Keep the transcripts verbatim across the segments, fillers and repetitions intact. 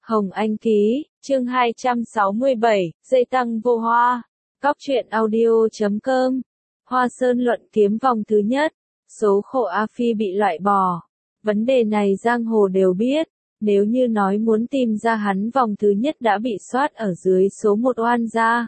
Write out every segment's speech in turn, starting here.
Hồng Anh ký, chương hai trăm sáu mươi bảy, dây tăng vô hoa. Cóc truyện audio chấm com. Hoa Sơn luận kiếm vòng thứ nhất. Số khổ A Phi bị loại bỏ. Vấn đề này giang hồ đều biết. Nếu như nói muốn tìm ra hắn vòng thứ nhất đã bị soát ở dưới số một oan gia.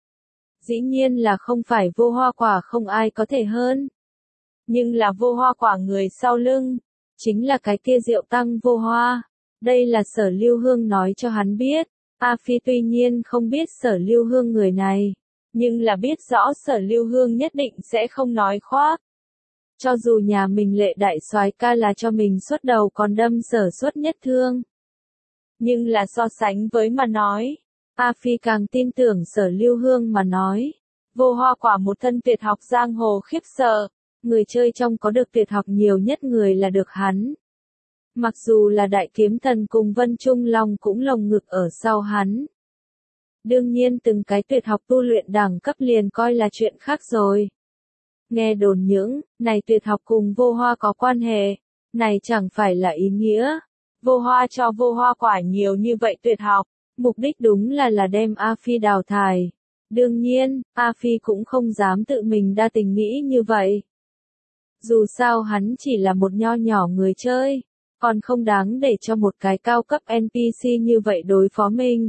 Dĩ nhiên là không phải vô hoa quả không ai có thể hơn. Nhưng là vô hoa quả người sau lưng. Chính là cái kia Diệu Tăng vô hoa. Đây là Sở Lưu Hương nói cho hắn biết. A Phi tuy nhiên không biết Sở Lưu Hương người này, nhưng là biết rõ Sở Lưu Hương nhất định sẽ không nói khoác. Cho dù nhà mình Lệ đại soái ca là cho mình xuất đầu còn đâm Sở Xuất nhất thương. Nhưng là so sánh với mà nói, A Phi càng tin tưởng Sở Lưu Hương mà nói. Vô hoa quả một thân tuyệt học giang hồ khiếp sợ, người chơi trong có được tuyệt học nhiều nhất người là được hắn. Mặc dù là Đại Kiếm Thần cùng Vân Trung Long cũng lồng ngực ở sau hắn. Đương nhiên từng cái tuyệt học tu luyện đẳng cấp liền coi là chuyện khác rồi. Nghe đồn những, này tuyệt học cùng vô hoa có quan hệ, này chẳng phải là ý nghĩa. Vô hoa cho vô hoa quả nhiều như vậy tuyệt học, mục đích đúng là là đem A Phi đào thải. Đương nhiên, A Phi cũng không dám tự mình đa tình nghĩ như vậy. Dù sao hắn chỉ là một nho nhỏ người chơi. Còn không đáng để cho một cái cao cấp en pê xê như vậy đối phó mình.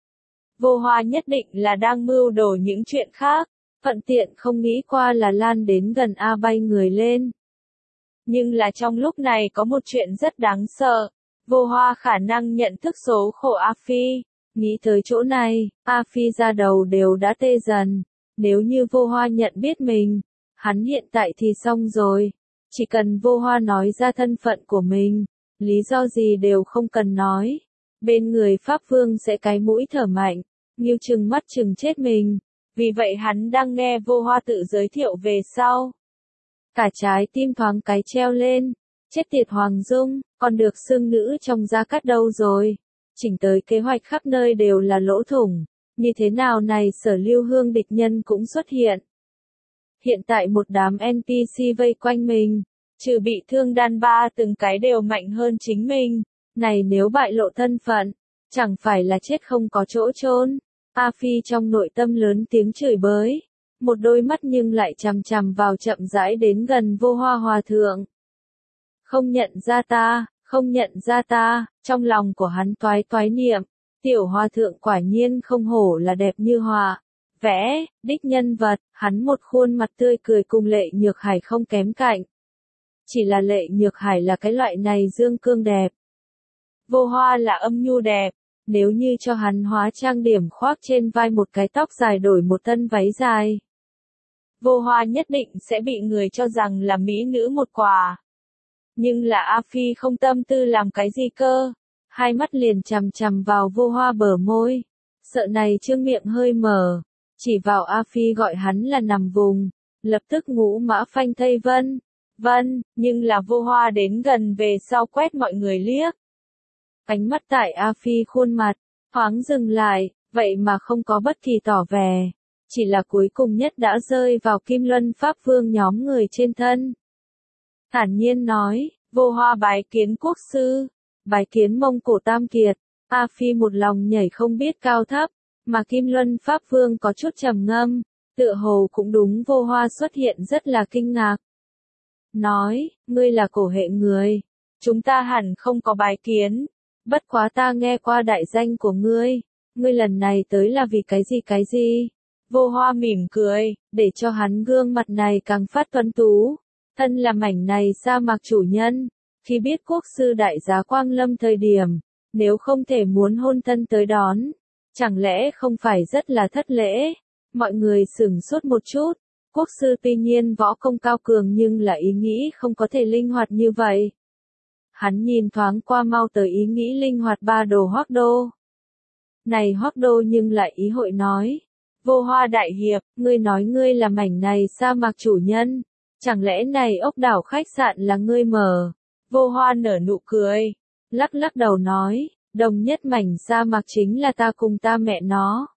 Vô hoa nhất định là đang mưu đồ những chuyện khác, thuận tiện không nghĩ qua là lan đến gần A bay người lên. Nhưng là trong lúc này có một chuyện rất đáng sợ, vô hoa khả năng nhận thức số khổ A Phi. Nghĩ tới chỗ này, A Phi ra đầu đều đã tê dần. Nếu như vô hoa nhận biết mình, hắn hiện tại thì xong rồi. Chỉ cần vô hoa nói ra thân phận của mình. Lý do gì đều không cần nói. Bên người Pháp Vương sẽ cái mũi thở mạnh, như chừng mắt chừng chết mình. Vì vậy hắn đang nghe vô hoa tự giới thiệu về sau. Cả trái tim thoáng cái treo lên. Chết tiệt Hoàng Dung, còn được xưng nữ trong gia cát đâu rồi. Chỉnh tới kế hoạch khắp nơi đều là lỗ thủng. Như thế nào này Sở Lưu Hương địch nhân cũng xuất hiện. Hiện tại một đám en pê xê vây quanh mình. Trừ bị thương đan ba từng cái đều mạnh hơn chính mình. Này nếu bại lộ thân phận, chẳng phải là chết không có chỗ chôn. A Phi trong nội tâm lớn tiếng chửi bới. Một đôi mắt nhưng lại chằm chằm vào chậm rãi đến gần vô hoa hòa thượng. Không nhận ra ta, không nhận ra ta, trong lòng của hắn toái toái niệm. Tiểu hòa thượng quả nhiên không hổ là đẹp như hòa. Vẽ, đích nhân vật, hắn một khuôn mặt tươi cười cùng Lệ Nhược Hải không kém cạnh. Chỉ là Lệ Nhược Hải là cái loại này dương cương đẹp. Vô hoa là âm nhu đẹp. Nếu như cho hắn hóa trang điểm khoác trên vai một cái tóc dài đổi một thân váy dài. Vô hoa nhất định sẽ bị người cho rằng là mỹ nữ một quả. Nhưng là A Phi không tâm tư làm cái gì cơ. Hai mắt liền chằm chằm vào vô hoa bờ môi. Sợ này trương miệng hơi mở. Chỉ vào A Phi gọi hắn là nằm vùng. Lập tức ngũ mã phanh thây vân. Vân, nhưng là vô hoa đến gần về sau quét mọi người liếc. Ánh mắt tại A Phi khuôn mặt, thoáng dừng lại, vậy mà không có bất kỳ tỏ vẻ. Chỉ là cuối cùng nhất đã rơi vào Kim Luân Pháp Vương nhóm người trên thân. Thản nhiên nói, vô hoa bái kiến quốc sư, bái kiến Mông Cổ Tam Kiệt. A Phi một lòng nhảy không biết cao thấp, mà Kim Luân Pháp Vương có chút trầm ngâm, tựa hồ cũng đúng vô hoa xuất hiện rất là kinh ngạc. Nói, ngươi là cổ hệ người. Chúng ta hẳn không có bái kiến. Bất quá ta nghe qua đại danh của ngươi. Ngươi lần này tới là vì cái gì cái gì? Vô hoa mỉm cười, để cho hắn gương mặt này càng phát tuấn tú. Thân là mảnh này sa mạc chủ nhân. Khi biết quốc sư đại giá Quang Lâm thời điểm, nếu không thể muốn hôn thân tới đón, chẳng lẽ không phải rất là thất lễ? Mọi người sửng sốt một chút. Quốc sư tuy nhiên võ công cao cường nhưng là ý nghĩ không có thể linh hoạt như vậy. Hắn nhìn thoáng qua mau tới ý nghĩ linh hoạt ba đồ Hoắc Đô. Này Hoắc Đô nhưng lại ý hội nói. Vô hoa đại hiệp, ngươi nói ngươi là mảnh này sa mạc chủ nhân. Chẳng lẽ này ốc đảo khách sạn là ngươi mở? Vô hoa nở nụ cười. Lắc lắc đầu nói, đồng nhất mảnh sa mạc chính là ta cùng ta mẹ nó.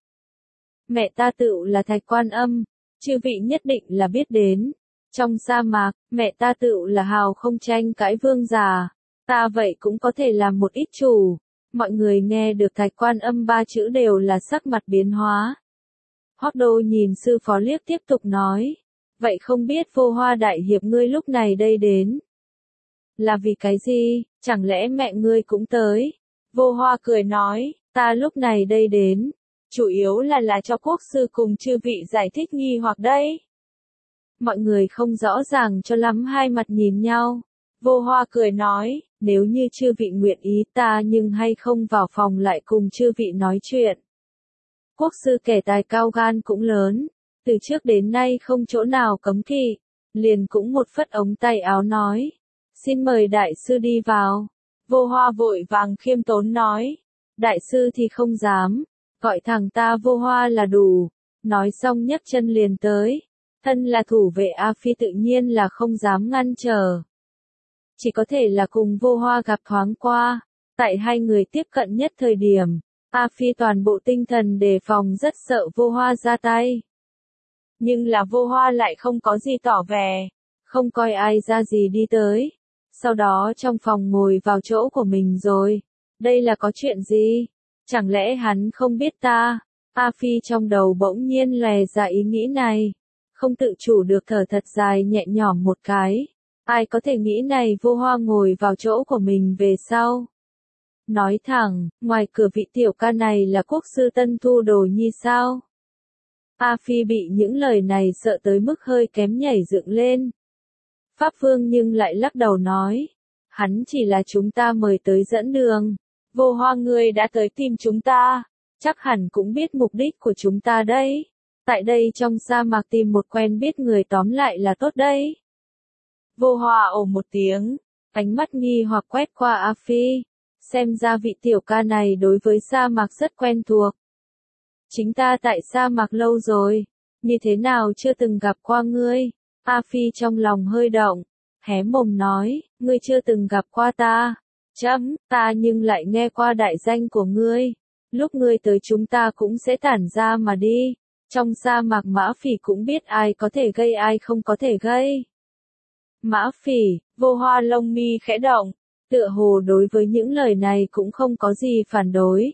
Mẹ ta tựu là Thạch Quan Âm. Chư vị nhất định là biết đến. Trong sa mạc, mẹ ta tựu là hào không tranh cãi vương già. Ta vậy cũng có thể làm một ít chủ. Mọi người nghe được Thạch Quan Âm ba chữ đều là sắc mặt biến hóa. Hoắc Đô nhìn sư phó liếc tiếp tục nói. Vậy không biết Vô Hoa đại hiệp ngươi lúc này đây đến? Là vì cái gì, chẳng lẽ mẹ ngươi cũng tới? Vô Hoa cười nói, ta lúc này đây đến. Chủ yếu là là cho quốc sư cùng chư vị giải thích nghi hoặc đây. Mọi người không rõ ràng cho lắm hai mặt nhìn nhau. Vô Hoa cười nói, nếu như chư vị nguyện ý ta nhưng hay không vào phòng lại cùng chư vị nói chuyện. Quốc sư kẻ tài cao gan cũng lớn, từ trước đến nay không chỗ nào cấm kỵ, liền cũng một phất ống tay áo nói. Xin mời đại sư đi vào. Vô Hoa vội vàng khiêm tốn nói. Đại sư thì không dám, gọi thằng ta Vô Hoa là đủ. Nói xong nhấc chân liền tới. Thân là thủ vệ A Phi tự nhiên là không dám ngăn trở. Chỉ có thể là cùng Vô Hoa gặp thoáng qua. Tại hai người tiếp cận nhất thời điểm, A Phi toàn bộ tinh thần đề phòng rất sợ Vô Hoa ra tay. Nhưng là Vô Hoa lại không có gì tỏ vẻ, không coi ai ra gì đi tới. Sau đó trong phòng ngồi vào chỗ của mình rồi. Đây là có chuyện gì? Chẳng lẽ hắn không biết ta? A Phi trong đầu bỗng nhiên lè ra ý nghĩ này. Không tự chủ được thở thật dài nhẹ nhõm một cái. Ai có thể nghĩ này Vô Hoa ngồi vào chỗ của mình về sau? Nói thẳng, ngoài cửa vị tiểu ca này là quốc sư Tân Thu Đồ Nhi sao? A Phi bị những lời này sợ tới mức hơi kém nhảy dựng lên. Pháp Vương nhưng lại lắc đầu nói, hắn chỉ là chúng ta mời tới dẫn đường. Vô Hoa ngươi đã tới tìm chúng ta, chắc hẳn cũng biết mục đích của chúng ta đấy. Tại đây trong sa mạc tìm một quen biết người tóm lại là tốt đấy. Vô Hoa ồ một tiếng, ánh mắt nghi hoặc quét qua A Phi. Xem ra vị tiểu ca này đối với sa mạc rất quen thuộc. Chính ta tại sa mạc lâu rồi, như thế nào chưa từng gặp qua ngươi? A Phi trong lòng hơi động, hé mồm nói, ngươi chưa từng gặp qua ta. Chấm, ta nhưng lại nghe qua đại danh của ngươi. Lúc ngươi tới chúng ta cũng sẽ tản ra mà đi. Trong sa mạc Mã Phỉ cũng biết ai có thể gây ai không có thể gây. Mã Phỉ, Vô Hoa lông mi khẽ động, tựa hồ đối với những lời này cũng không có gì phản đối.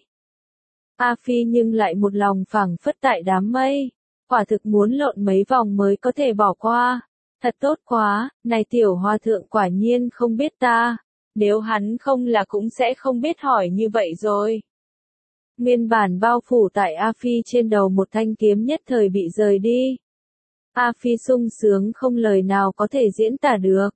A Phi nhưng lại một lòng phảng phất tại đám mây, quả thực muốn lộn mấy vòng mới có thể bỏ qua. Thật tốt quá, này tiểu hòa thượng quả nhiên không biết ta, nếu hắn không là cũng sẽ không biết hỏi như vậy rồi. Nguyên bản bao phủ tại A Phi trên đầu một thanh kiếm nhất thời bị rời đi. A Phi sung sướng không lời nào có thể diễn tả được.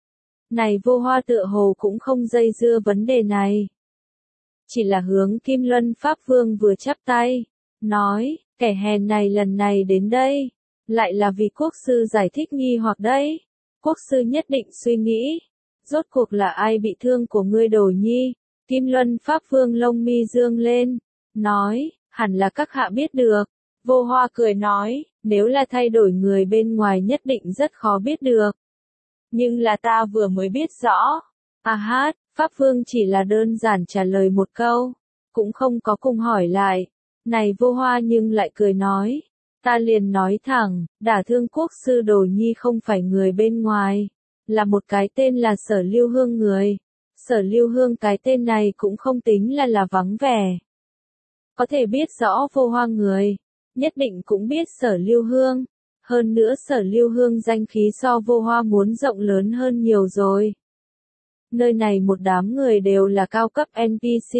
Này Vô Hoa tựa hồ cũng không dây dưa vấn đề này. Chỉ là hướng Kim Luân Pháp Vương vừa chắp tay, nói, kẻ hèn này lần này đến đây, lại là vì quốc sư giải thích nghi hoặc đấy. Quốc sư nhất định suy nghĩ, rốt cuộc là ai bị thương của ngươi Đồ Nhi? Kim Luân Pháp Vương lông mi dương lên, nói, hẳn là các hạ biết được. Vô Hoa cười nói, nếu là thay đổi người bên ngoài nhất định rất khó biết được. Nhưng là ta vừa mới biết rõ. A hát, Pháp Vương chỉ là đơn giản trả lời một câu, cũng không có cùng hỏi lại. Này Vô Hoa nhưng lại cười nói, ta liền nói thẳng, đả thương quốc sư Đồ Nhi không phải người bên ngoài, là một cái tên là Sở Lưu Hương người. Sở Lưu Hương cái tên này cũng không tính là là vắng vẻ. Có thể biết rõ Vô Hoa người, nhất định cũng biết Sở Lưu Hương. Hơn nữa Sở Lưu Hương danh khí so Vô Hoa muốn rộng lớn hơn nhiều rồi. Nơi này một đám người đều là cao cấp en pê xê.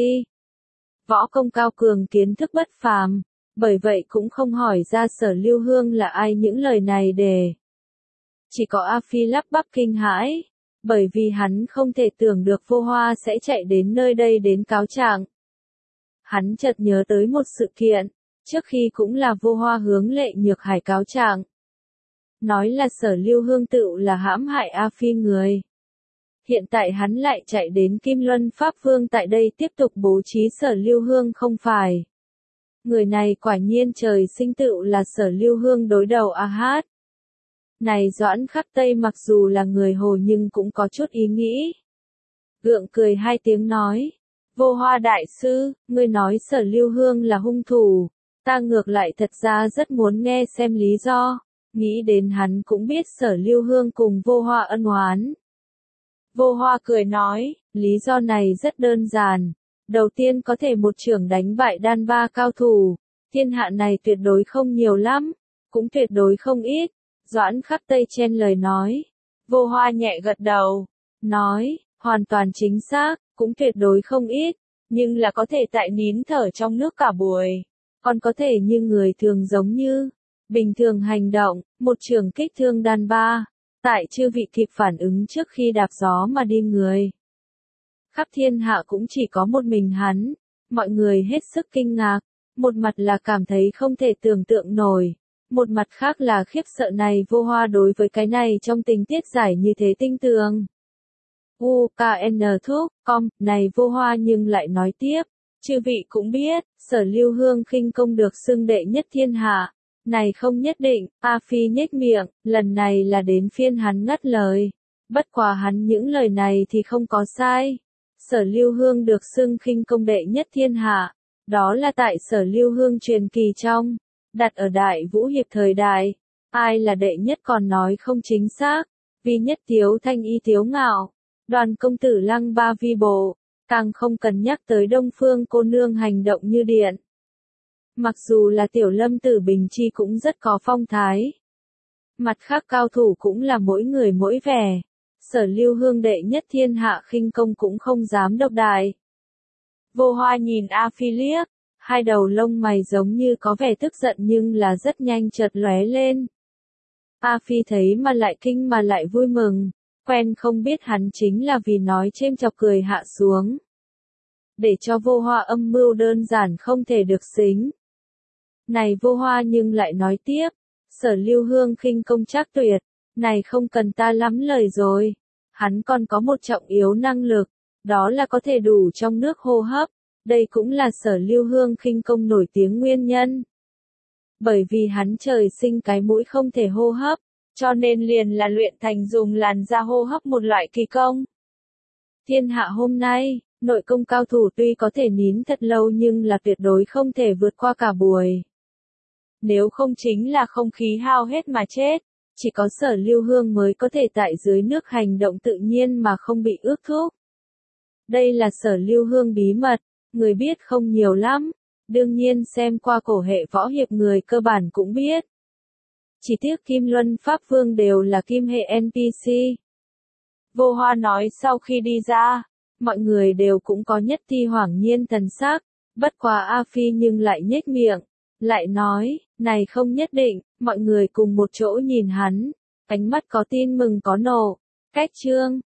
Võ công cao cường kiến thức bất phàm, bởi vậy cũng không hỏi ra Sở Lưu Hương là ai những lời này để. Chỉ có A Phi lắp bắp kinh hãi, bởi vì hắn không thể tưởng được Vô Hoa sẽ chạy đến nơi đây đến cáo trạng. Hắn chợt nhớ tới một sự kiện, trước khi cũng là Vô Hoa hướng Lệ Nhược Hải cáo trạng. Nói là Sở Lưu Hương tự là hãm hại A Phi người. Hiện tại hắn lại chạy đến Kim Luân Pháp Vương tại đây tiếp tục bố trí Sở Lưu Hương không phải. Người này quả nhiên trời sinh tự là Sở Lưu Hương đối đầu A Hát. Này Doãn Khắc Tây mặc dù là người Hồ nhưng cũng có chút ý nghĩ. Gượng cười hai tiếng nói, Vô Hoa đại sư, ngươi nói Sở Lưu Hương là hung thủ, ta ngược lại thật ra rất muốn nghe xem lý do. Nghĩ đến hắn cũng biết Sở Lưu Hương cùng Vô Hoa ân oán. Vô Hoa cười nói, lý do này rất đơn giản, Đầu tiên có thể một chưởng đánh bại đan ba cao thủ, thiên hạ này tuyệt đối không nhiều lắm, cũng tuyệt đối không ít. Doãn Khắc Tây chen lời nói. Vô Hoa nhẹ gật đầu, nói, hoàn toàn chính xác, cũng tuyệt đối không ít, nhưng là có thể tại nín thở trong nước cả buổi, còn có thể như người thường giống như, bình thường hành động, một trường kích thương đan ba, tại chư vị kịp phản ứng trước khi đạp gió mà đi người. Khắp thiên hạ cũng chỉ có một mình hắn, mọi người hết sức kinh ngạc, một mặt là cảm thấy không thể tưởng tượng nổi, một mặt khác là khiếp sợ này Vô Hoa đối với cái này trong tình tiết giải như thế tinh tường. u ca en thúc, com, này Vô Hoa nhưng lại nói tiếp, chư vị cũng biết, Sở Lưu Hương khinh công được xưng đệ nhất thiên hạ, này không nhất định, A Phi nhếch miệng, lần này là đến phiên hắn ngắt lời, bất quá hắn những lời này thì không có sai. Sở Lưu Hương được xưng khinh công đệ nhất thiên hạ, đó là tại Sở Lưu Hương truyền kỳ trong, đặt ở Đại Vũ Hiệp thời đại, ai là đệ nhất còn nói không chính xác, vì nhất thiếu thanh y thiếu ngạo, Đoàn công tử Lăng Ba Vi Bộ, càng không cần nhắc tới Đông Phương cô nương hành động như điện. Mặc dù là Tiểu Lâm Tử Bình Chi cũng rất có phong thái. Mặt khác cao thủ cũng là mỗi người mỗi vẻ. Sở Lưu Hương đệ nhất thiên hạ khinh công cũng không dám độc đại. Vô Hoa nhìn A Phi liếc, hai đầu lông mày giống như có vẻ tức giận nhưng là rất nhanh chợt lóe lên. A Phi thấy mà lại kinh mà lại vui mừng, quen không biết hắn chính là vì nói chêm chọc cười hạ xuống. Để cho Vô Hoa âm mưu đơn giản không thể được xính. Này Vô Hoa nhưng lại nói tiếp, Sở Lưu Hương khinh công trác tuyệt, này không cần ta lắm lời rồi, hắn còn có một trọng yếu năng lực, đó là có thể đủ trong nước hô hấp, đây cũng là Sở Lưu Hương khinh công nổi tiếng nguyên nhân. Bởi vì hắn trời sinh cái mũi không thể hô hấp, cho nên liền là luyện thành dùng làn da hô hấp một loại kỳ công. Thiên hạ hôm nay, nội công cao thủ tuy có thể nín thật lâu nhưng là tuyệt đối không thể vượt qua cả buổi. Nếu không chính là không khí hao hết mà chết, chỉ có Sở Lưu Hương mới có thể tại dưới nước hành động tự nhiên mà không bị ước thúc. Đây là Sở Lưu Hương bí mật, người biết không nhiều lắm, đương nhiên xem qua cổ hệ võ hiệp người cơ bản cũng biết. Chỉ tiếc Kim Luân Pháp Vương đều là kim hệ en pê xê. Vô Hoa nói sau khi đi ra, mọi người đều cũng có nhất thi hoảng nhiên thần sắc, bất quá A Phi nhưng lại nhếch miệng, lại nói, này không nhất định, mọi người cùng một chỗ nhìn hắn, ánh mắt có tin mừng có nộ. Cách chương